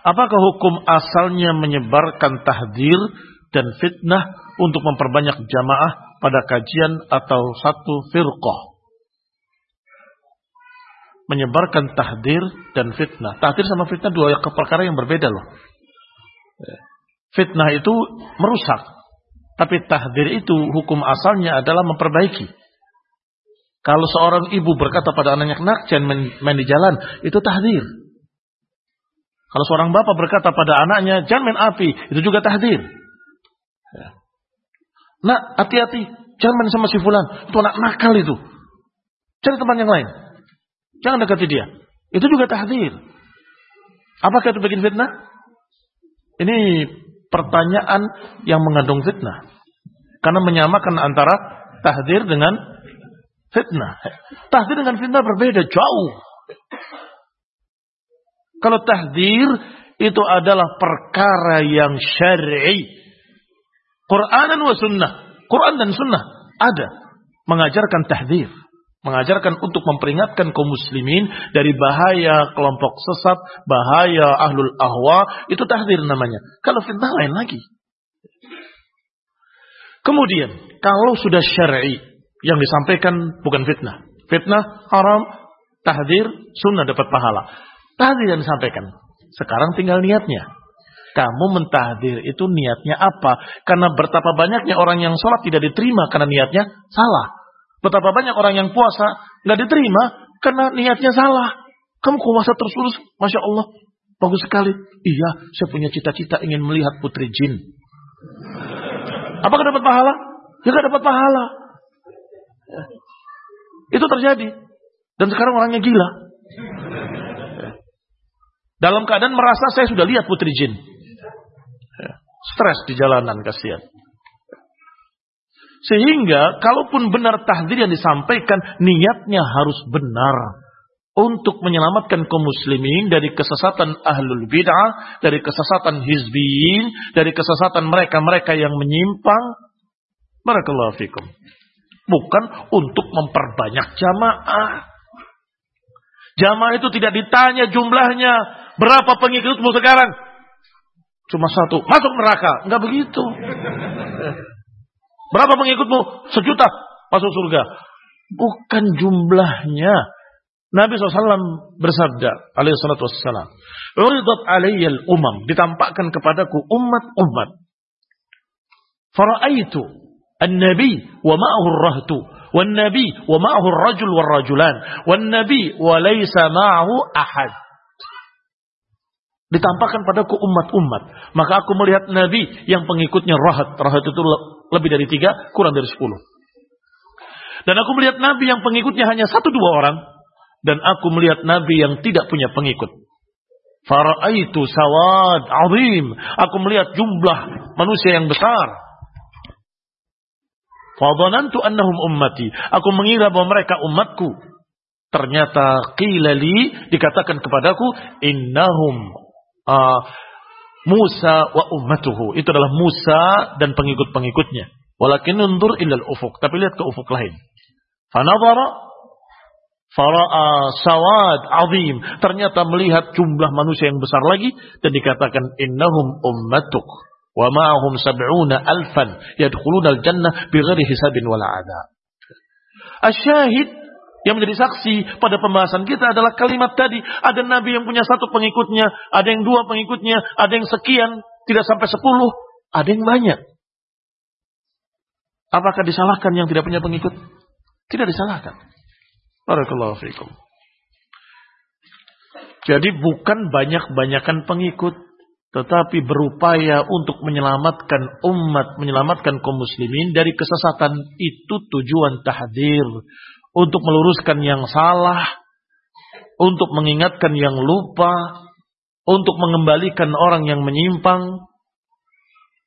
Apakah hukum asalnya menyebarkan tahdzir dan fitnah untuk memperbanyak jamaah pada kajian atau satu firqah? Menyebarkan tahdzir dan fitnah. Tahdzir sama fitnah dua perkara yang berbeda loh. Fitnah itu merusak, tapi tahdzir itu hukum asalnya adalah memperbaiki. Kalau seorang ibu berkata pada anaknya, nak jangan main di jalan, itu tahdzir. Kalau seorang bapak berkata pada anaknya, jangan main api, itu juga tahdzir. Nak, hati-hati, jangan main sama si fulan, itu anak nakal itu. Cari teman yang lain. Jangan dekati dia. Itu juga tahdzir. Apakah itu bikin fitnah? Ini pertanyaan yang mengandung fitnah. Karena menyamakan antara tahdzir dengan fitnah. Tahdzir dengan fitnah berbeda jauh. Kalau tahdzir itu adalah perkara yang syar'i. Qur'anan wa sunnah. Quran dan sunnah ada mengajarkan tahdzir. Mengajarkan untuk memperingatkan kaum muslimin dari bahaya kelompok sesat, bahaya ahlul ahwa, itu tahdzir namanya. Kalau fitnah lain lagi. Kemudian, kalau sudah syar'i yang disampaikan bukan fitnah. Fitnah haram, tahdzir sunnah dapat pahala. Tahdzir yang disampaikan. Sekarang tinggal niatnya. Kamu mentahdzir itu niatnya apa? Karena betapa banyaknya orang yang sholat tidak diterima karena niatnya salah. Betapa banyak orang yang puasa nggak diterima karena niatnya salah. Kamu puasa terus, masya Allah, bagus sekali. Iya, saya punya cita-cita ingin melihat putri jin. Apakah dapat pahala? Ya nggak dapat pahala. Itu terjadi. Dan sekarang orangnya gila. Dalam keadaan merasa saya sudah lihat putri jin. Stres di jalanan, kasihan. Sehingga kalaupun benar tahdzir yang disampaikan, niatnya harus benar untuk menyelamatkan kaum muslimin dari kesesatan ahlul bid'ah, dari kesesatan hizbiyin, dari kesesatan mereka-mereka yang menyimpang. Barakallahu fikum. Bukan untuk memperbanyak jamaah. Jamaah itu tidak ditanya jumlahnya. Berapa pengikutmu sekarang? Cuma satu. Masuk neraka. Enggak begitu. Berapa pengikutmu? 1 juta. Masuk surga. Bukan jumlahnya. Nabi SAW bersabda, alaihi salatu wassalam, uridat alayyal umam. Ditampakkan kepadaku umat-umat. Fara'aitu an-nabi wa ma'ahu ar-rahtu. Wan-nabi wa ma'ahu ar-rajul wal-rajulan. Wan-nabi wa laysa ma'ahu ahad. Ditampakkan padaku umat-umat. Maka aku melihat Nabi yang pengikutnya rahat. Rahat itu lebih dari 3, kurang dari 10. Dan aku melihat Nabi yang pengikutnya hanya 1-2 orang. Dan aku melihat Nabi yang tidak punya pengikut. Fara'aitu sawad azim. Aku melihat jumlah manusia yang besar. Fadhanantu annahum ummati. Aku mengira bahwa mereka umatku. Ternyata qila li, dikatakan kepadaku, innahum Musa wa ummatuhu. Itu adalah Musa dan pengikut-pengikutnya. Walakin undur ilal ufuk. Tapi lihat ke ufuk lain. Fanadhara fara'a sawad azim. Ternyata melihat jumlah manusia yang besar lagi. Dan dikatakan innahum ummatuk. Wa ma'ahum 70,000 yadkhuluna al-jannah bighairi hisabin wala adab. Asyahid yang menjadi saksi pada pembahasan kita adalah kalimat tadi. Ada Nabi yang punya 1 pengikutnya, ada yang 2 pengikutnya, ada yang sekian, tidak sampai 10, ada yang banyak. Apakah disalahkan yang tidak punya pengikut? Tidak disalahkan. Barakallahu fiikum. Jadi bukan banyak-banyakan pengikut, tetapi berupaya untuk menyelamatkan umat, menyelamatkan kaum muslimin dari kesesatan. Itu tujuan tahdzir. Untuk meluruskan yang salah, untuk mengingatkan yang lupa, untuk mengembalikan orang yang menyimpang.